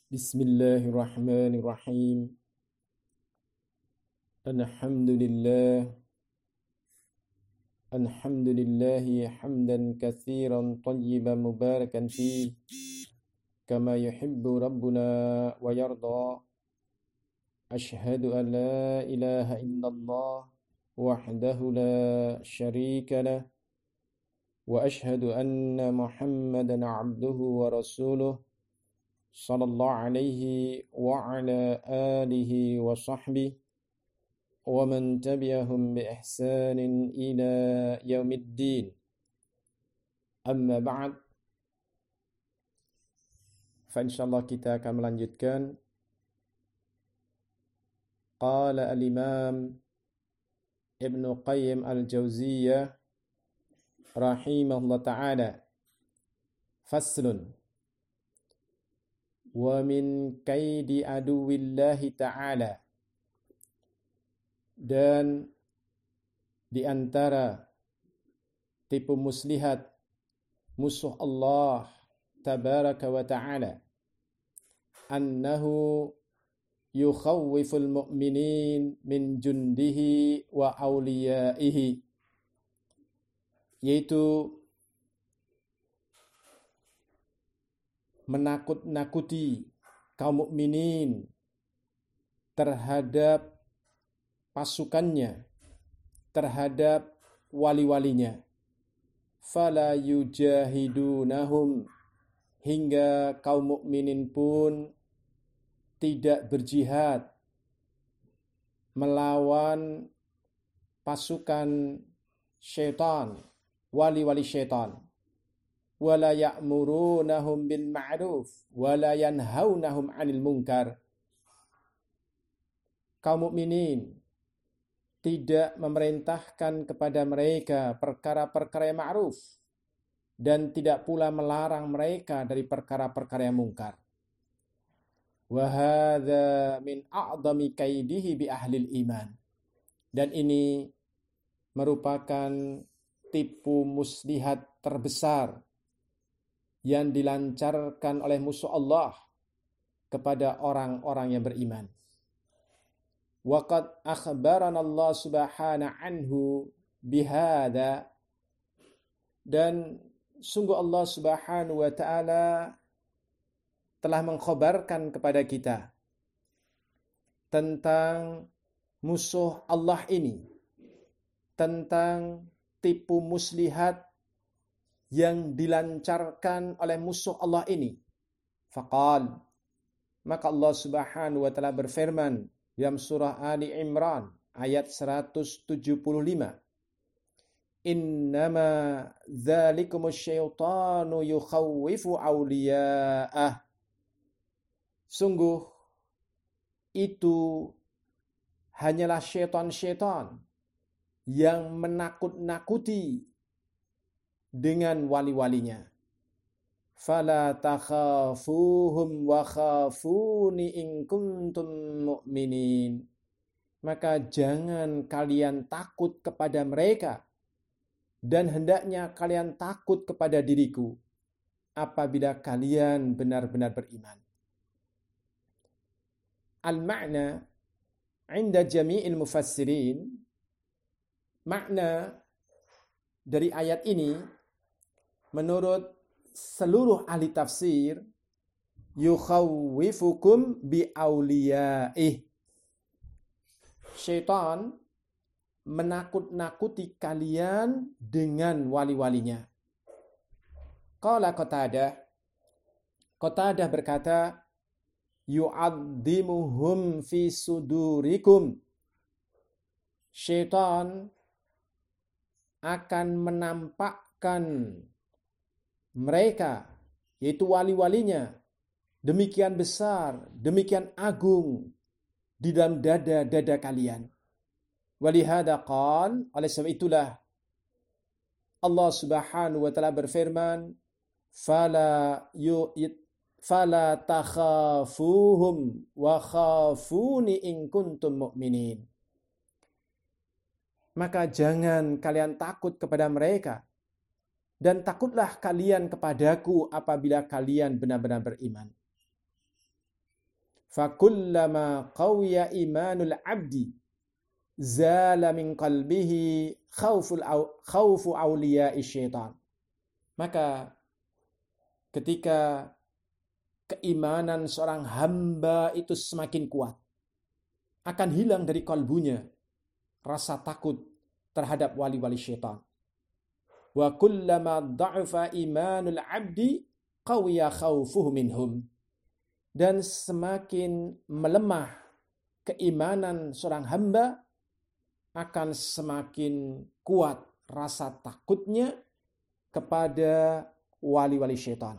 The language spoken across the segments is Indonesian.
Bismillahirrahmanirrahim. Alhamdulillah. Alhamdulillahi hamdan katsiran tayyiban mubarakan fi kama yuhibbu rabbuna wa yarda. Ashhadu an la ilaha illallah wahdahu la syarika lah wa ashhadu anna Muhammadan abduhu wa rasuluh sallallahu alaihi wa ala alihi wa sahbihi wa man tabi'ahum bi ihsanin ila yaumiddin. Amma ba'd. Fa insyaallah kita akan melanjutkan qala al-imam Ibn Qayyim al-Jauziyah rahimahullah ta'ala, faslun wa min kaidi aduwillahi ta'ala, dan di antara tipu muslihat musuh Allah tabaraka wa ta'ala annahu yukhawwiful mu'minin min jundihi wa awliyaihi, yaitu menakut-nakuti kaum mukminin terhadap pasukannya, terhadap wali-walinya. Fala yujahidunahum, hingga kaum mukminin pun tidak berjihad melawan pasukan syaitan, wali-wali syaitan. Wala ya'murunahum bil ma'ruf wala yanhaunahum 'anil munkar. Kaum mukminin tidak memerintahkan kepada mereka perkara-perkara yang ma'ruf dan tidak pula melarang mereka dari perkara-perkara yang mungkar. Wa hadza min a'dhami kaidihi bi ahlil iman. Dan ini merupakan tipu muslihat terbesar yang dilancarkan oleh musuh Allah kepada orang-orang yang beriman. Waqad akhbarana Allah subhanahu anhu bihada, dan sungguh Allah subhanahu wa ta'ala telah mengkhabarkan kepada kita tentang musuh Allah ini, tentang tipu muslihat yang dilancarkan oleh musuh Allah ini. Faqal, maka Allah subhanahu wa ta'ala berfirman dalam surah Ali Imran ayat 175, innama dzalikumus syaitanu yukhawwifu awliya'ah, sungguh itu hanyalah syaitan-syaitan yang menakut-nakuti dengan wali-walinya. Fala takhafuhum wa khafuni in kuntum mu'minin, maka jangan kalian takut kepada mereka dan hendaknya kalian takut kepada diriku apabila kalian benar-benar beriman. Al-ma'na 'inda jami'il mufassirin, makna dari ayat ini menurut seluruh ahli tafsir, yukhawwifukum bi awliyaih, syaitan menakut-nakuti kalian dengan wali-walinya. Qala Qatadah berkata, yu'addimuhum fi sudurikum, syaitan akan menampakkan mereka, yaitu wali-walinya, demikian besar, demikian agung di dalam dada-dada kalian. Walihada qal, oleh sebab itulah Allah subhanahu wa ta'ala berfirman, fala takhafuhum wa khafuni in kuntum mu'minin. Maka jangan kalian takut kepada mereka, dan takutlah kalian kepadaku apabila kalian benar-benar beriman. Fakullama qawiya imanul abdi zala min qalbihi khaufu awliya'i syaitan. Maka ketika keimanan seorang hamba itu semakin kuat, akan hilang dari kalbunya rasa takut terhadap wali-wali syaitan. Wa kullama dha'afa imanul abdi qawiya khaufuhu minhum. Dan semakin melemah keimanan seorang hamba, akan semakin kuat rasa takutnya kepada wali-wali syaitan.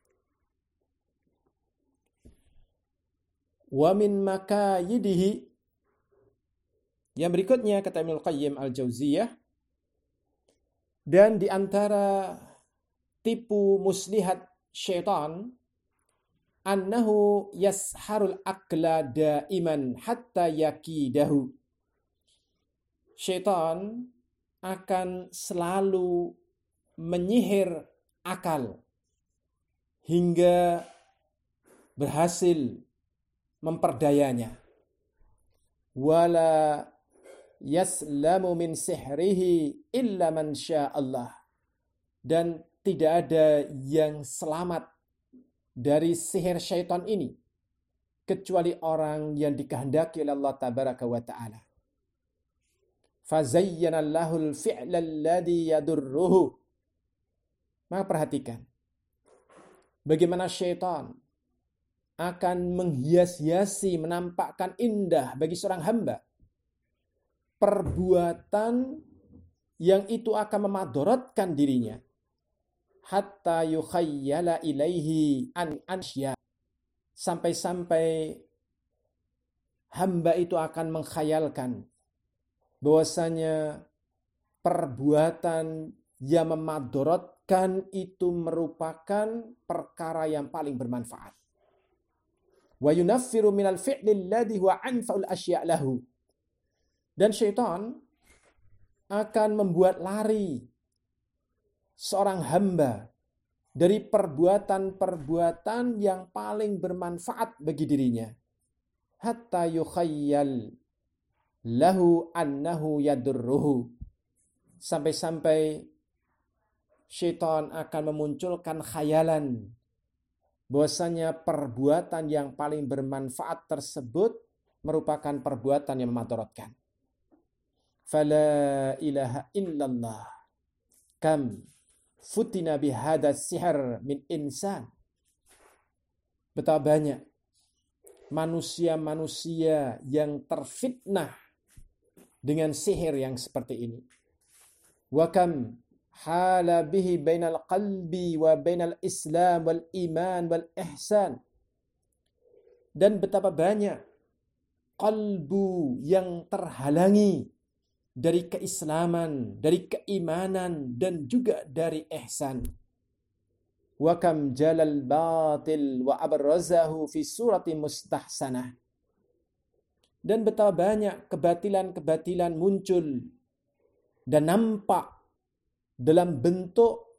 Wa min makayidihi, yang berikutnya kata Ibnu Qayyim Al-Jauziyah, dan di antara tipu muslihat syaitan, annahu yasharul akla daiman hatta yakidahu. Syaitan akan selalu menyihir akal hingga berhasil memperdayanya. Wala yaslamu min sihrihi illa man sya'allah. Dan tidak ada yang selamat dari sihir syaitan ini kecuali orang yang dikehendaki oleh Allah tabaraka wa ta'ala. Fazayyana Allahul fi'la alladhi yadurruhu. Maka perhatikan bagaimana syaitan akan menghias-hiasi, menampakkan indah bagi seorang hamba perbuatan yang itu akan memadaratkan dirinya, hatta yukhayyala ilaihi an ansya, sampai-sampai hamba itu akan mengkhayalkan bahwasanya perbuatan yang memadaratkan itu merupakan perkara yang paling bermanfaat. Wa yunaffiru minal fi'li alladhi huwa anfa'ul asya' lahu. Dan syaitan akan membuat lari seorang hamba dari perbuatan-perbuatan yang paling bermanfaat bagi dirinya, hatta yukhayyal lahu annahu yadurruhu, sampai-sampai syaitan akan memunculkan khayalan bahwasanya perbuatan yang paling bermanfaat tersebut merupakan perbuatan yang memadaratkan. Fala ilaha illallah kam futina bihada sihr min insan. Betapa banyak manusia-manusia yang terfitnah dengan sihir yang seperti ini. Wa kam hala bihi bainal qalbi wa bainal islam wal iman wal ihsan. Dan betapa banyak kalbu yang terhalangi dari keislaman, dari keimanan, dan juga dari ihsan. Wa kam jalal batil wa abrazahu fi surati mustahsanah. Dan betapa banyak kebatilan-kebatilan muncul dan nampak dalam bentuk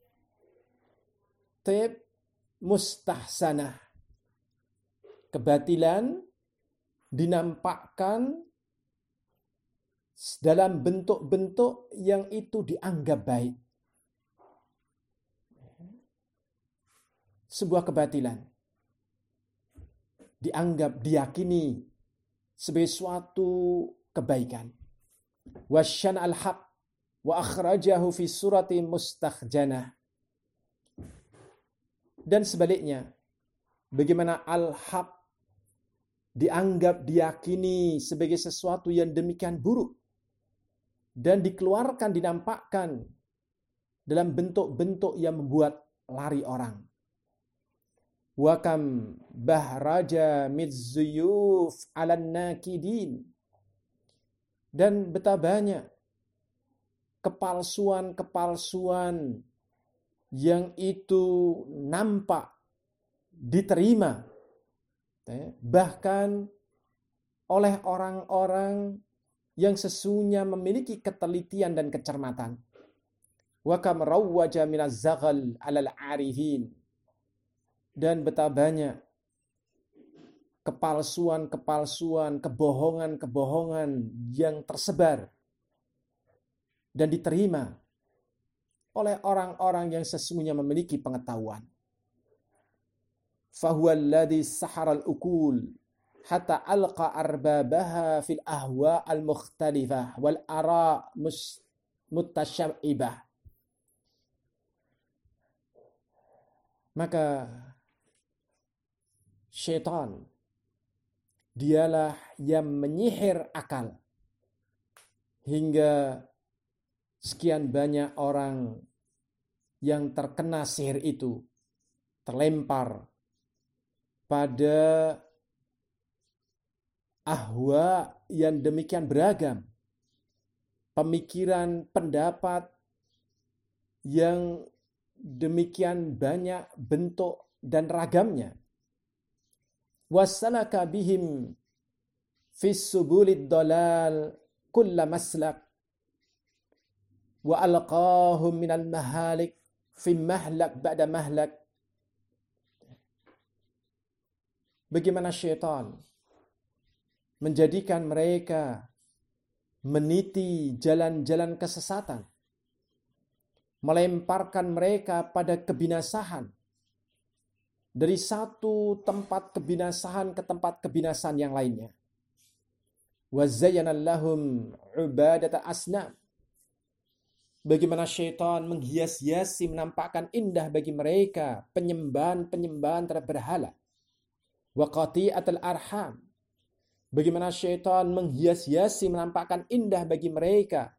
mustahsanah. Kebatilan dinampakkan dalam bentuk-bentuk yang itu dianggap baik. Sebuah kebatilan dianggap, diyakini sebagai suatu kebaikan. Wasyana al-haq wa akhrajahu fi surati mustakhjanah. Dan sebaliknya, bagaimana al-haq dianggap, diyakini sebagai sesuatu yang demikian buruk dan dikeluarkan, dinampakkan dalam bentuk-bentuk yang membuat lari orang. Wa kam bahraja mizzuyuf 'alan nakidin. Dan betapa banyak kepalsuan-kepalsuan yang itu nampak, diterima bahkan oleh orang-orang yang sesungguhnya memiliki ketelitian dan kecermatan. Wa kam rawwaja minaz zaghal 'alal 'arifin. Dan betapa banyak kepalsuan-kepalsuan, kebohongan-kebohongan yang tersebar dan diterima oleh orang-orang yang sesungguhnya memiliki pengetahuan. Fahuwa alladhi sahara al-ukul hatta alqa arbabaha fil ahwa al-mukhtalifah wal ara mutasyabibah. Maka syaitan dialah yang menyihir akal hingga sekian banyak orang yang terkena sihir itu terlempar pada ahwa yang demikian beragam, pemikiran, pendapat yang demikian banyak bentuk dan ragamnya. Wasalaka bihim fis subulid dalal kulla maslak wa alqahum minal mahalik fi mahlak ba'da mahlak. Bagaimana syaitan menjadikan mereka meniti jalan-jalan kesesatan, melemparkan mereka pada kebinasaan, dari satu tempat kebinasaan ke tempat kebinasaan yang lainnya. Wa zayyana lahum ubadata asnam. Bagaimana syaitan menghias-hiasi, menampakkan indah bagi mereka penyembahan-penyembahan terhadap berhala. Wa qati'atul arham. Bagaimana syaitan menghias-hiasi, menampakkan indah bagi mereka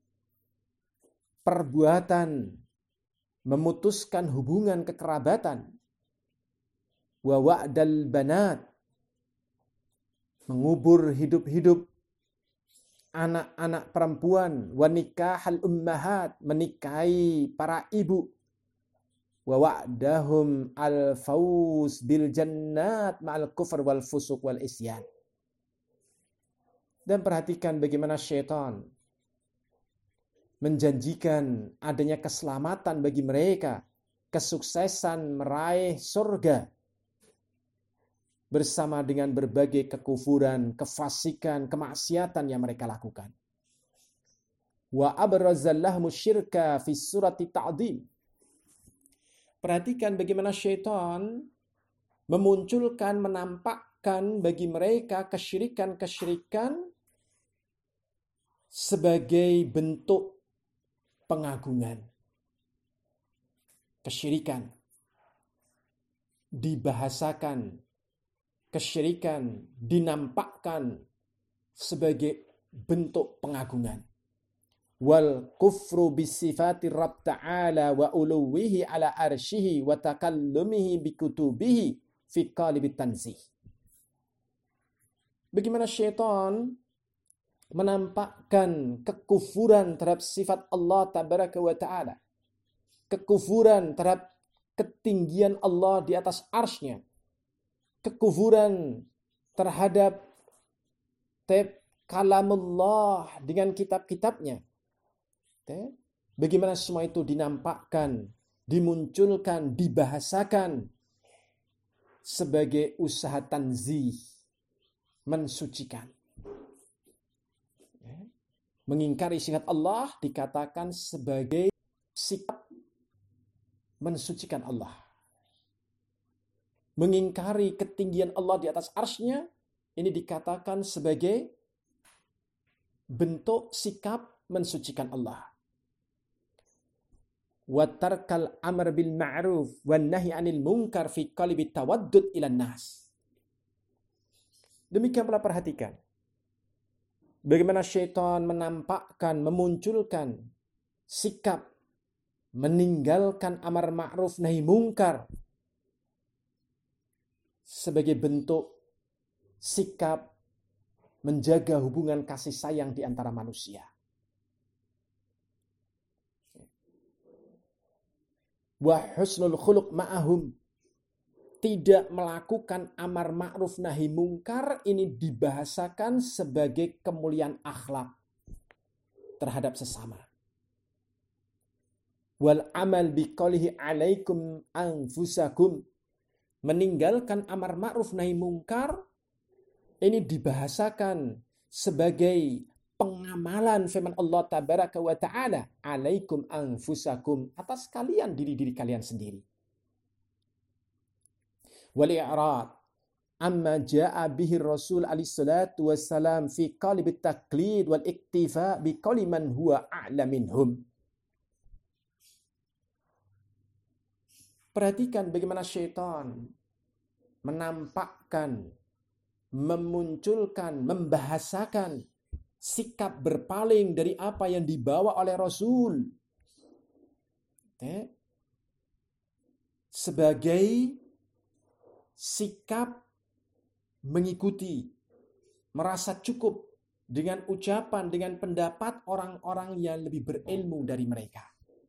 perbuatan memutuskan hubungan kekerabatan. Wa wa'dal banat, mengubur hidup-hidup anak-anak perempuan. Wa nikahal ummahat, menikahi para ibu. Wa wa'dahum al-fawz bil jannat ma'al kufr wal fusuq wal isyan. Dan perhatikan bagaimana syaitan menjanjikan adanya keselamatan bagi mereka, kesuksesan meraih surga bersama dengan berbagai kekufuran, kefasikan, kemaksiatan yang mereka lakukan. Wa abrazallahum syirka fi surati ta'dhim. Perhatikan bagaimana syaitan memunculkan, menampakkan bagi mereka kesyirikan-kesyirikan sebagai bentuk pengagungan. Kesyirikan dibahasakan, kesyirikan dinampakkan sebagai bentuk pengagungan. Wal kufru bisifati Rabb ta'ala wa uluwihi ala arshihi wa takallumihi bikutubihi fi qalibit tanzih. Bagaimana syaitan menampakkan kekufuran terhadap sifat Allah tabaraka wa ta'ala, kekufuran terhadap ketinggian Allah di atas arsy-Nya, kekufuran terhadap kalamullah dengan kitab-kitabnya. Bagaimana semua itu dinampakkan, dimunculkan, dibahasakan sebagai usaha tanzih, mensucikan. Mengingkari sifat Allah dikatakan sebagai sikap mensucikan Allah. Mengingkari ketinggian Allah di atas arsy-Nya, ini dikatakan sebagai bentuk sikap mensucikan Allah. Wa tarkal amr bil ma'ruf wan nahi 'anil munkar fi qalbi tawaddud ilan nas. Demikian pula perhatikan bagaimana syaitan menampakkan, memunculkan sikap meninggalkan amar ma'ruf nahi mungkar sebagai bentuk sikap menjaga hubungan kasih sayang di antara manusia. Wa husnul khuluq ma'ahum, tidak melakukan amar ma'ruf nahi mungkar ini dibahasakan sebagai kemuliaan akhlak terhadap sesama. Wal amal biqaulihi alaikum anfusakum, meninggalkan amar ma'ruf nahi mungkar ini dibahasakan sebagai pengamalan firman Allah tabaraka wa ta'ala, alaikum anfusakum, atas kalian diri-diri kalian sendiri. Wal i'rad amma ja'a bihi Rasul alaihi salatu wassalam fi qalbi taklid wal iktifa bi qawli man huwa a'la minhum. Perhatikan bagaimana syaitan menampakkan, memunculkan, membahasakan sikap berpaling dari apa yang dibawa oleh Rasul sebagai sikap mengikuti, merasa cukup dengan ucapan, dengan pendapat orang-orang yang lebih berilmu dari mereka.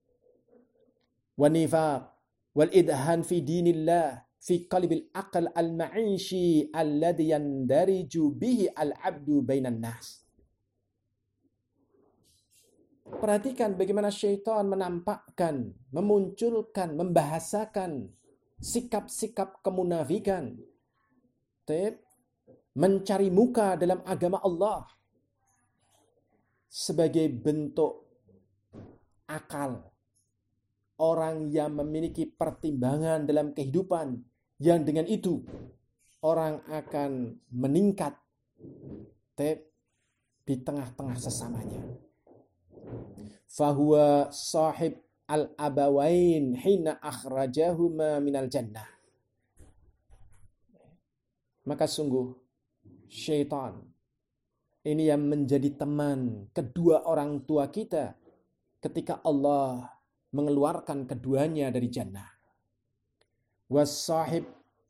Wanifaq wal idhan fi dinillah fi qalbil aql al-ma'ishi alladhi yandariju bihi al-'abdu bainan nas. Perhatikan bagaimana syaitan menampakkan, memunculkan, membahasakan sikap-sikap kemunafikan, mencari muka dalam agama Allah sebagai bentuk akal. Orang yang memiliki pertimbangan dalam kehidupan, yang dengan itu orang akan meningkat di tengah-tengah sesamanya. Fahuwa sahib al-abawain hina akhrajahuma minal jannah. Maka sungguh syaitan ini yang menjadi teman kedua orang tua kita ketika Allah mengeluarkan keduanya dari jannah. Was-sahib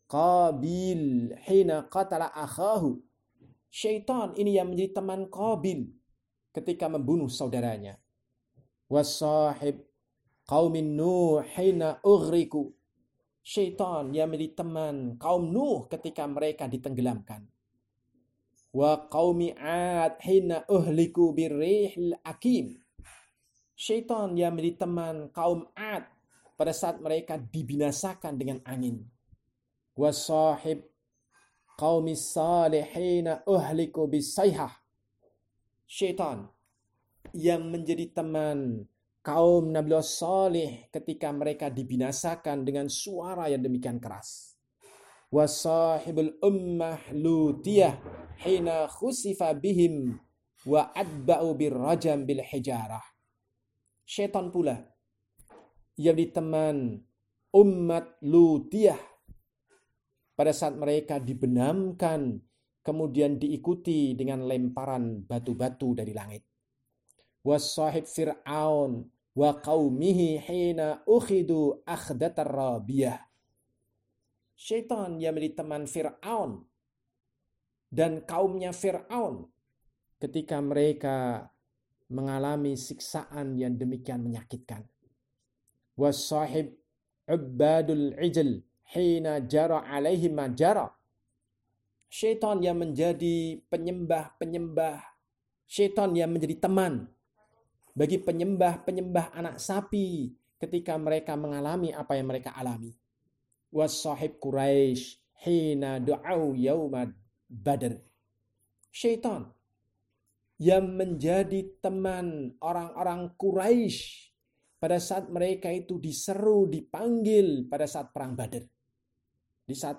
Qabil hina qatala akhahu. Syaitan ini yang menjadi teman Qabil ketika membunuh saudaranya. Was-sahib qaumin Nuh hina ughriku. Syaitan yang menjadi teman kaum Nuh ketika mereka ditenggelamkan. Wa qaumi 'ad hina uhliku birrihil akim. Syaitan yang menjadi teman kaum 'Ad pada saat mereka dibinasakan dengan angin. Wa sahib qaumi Salih hina uhliku bisayhah. Syaitan yang menjadi teman kaum Nabi Salih ketika mereka dibinasakan dengan suara yang demikian keras. Wa sahibul ummah Lutiyah hina khusifa bihim wa adba'u birrajam bil hijarah. Syaitan pula yang diteman umat Lutiyah pada saat mereka dibenamkan, kemudian diikuti dengan lemparan batu-batu dari langit. Wasahib Fir'aun wa qaumihi hina ukhidu akhdatar rabiyah. Syaitan yang menjadi teman Fir'aun dan kaumnya Fir'aun ketika mereka mengalami siksaan yang demikian menyakitkan. Wasahib ubadul ijl hina jara alaihi ma jara. Syaitan yang menjadi penyembah-penyembah, syaitan yang menjadi teman bagi penyembah-penyembah anak sapi ketika mereka mengalami apa yang mereka alami. Wasahib Quraisy hina du'au yaumad Badr. Syaitan yang menjadi teman orang-orang Quraisy pada saat mereka itu diseru, dipanggil pada saat perang Badar. Di saat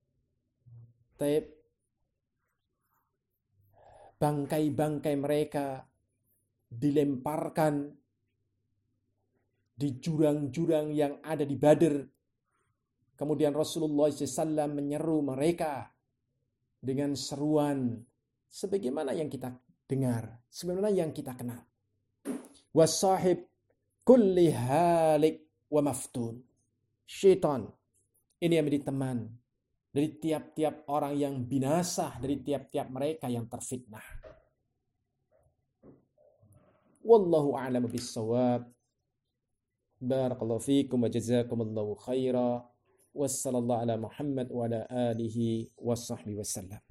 bangkai-bangkai mereka dilemparkan di jurang-jurang yang ada di Badar. Kemudian Rasulullah SAW menyeru mereka dengan seruan sebagaimana yang kita dengar, sebagaimana yang kita kenal. Wasahib kulli halik wa maftun. Syaitan ini yang menjadi teman dari tiap-tiap orang yang binasa, dari tiap-tiap mereka yang terfitnah. Wallahu a'lamu bis-shawab. Barakallahu fiikum wa jazakumullahu khaira. Wassallallahu ala Muhammad wa ala alihi wa sahbihi wasallam.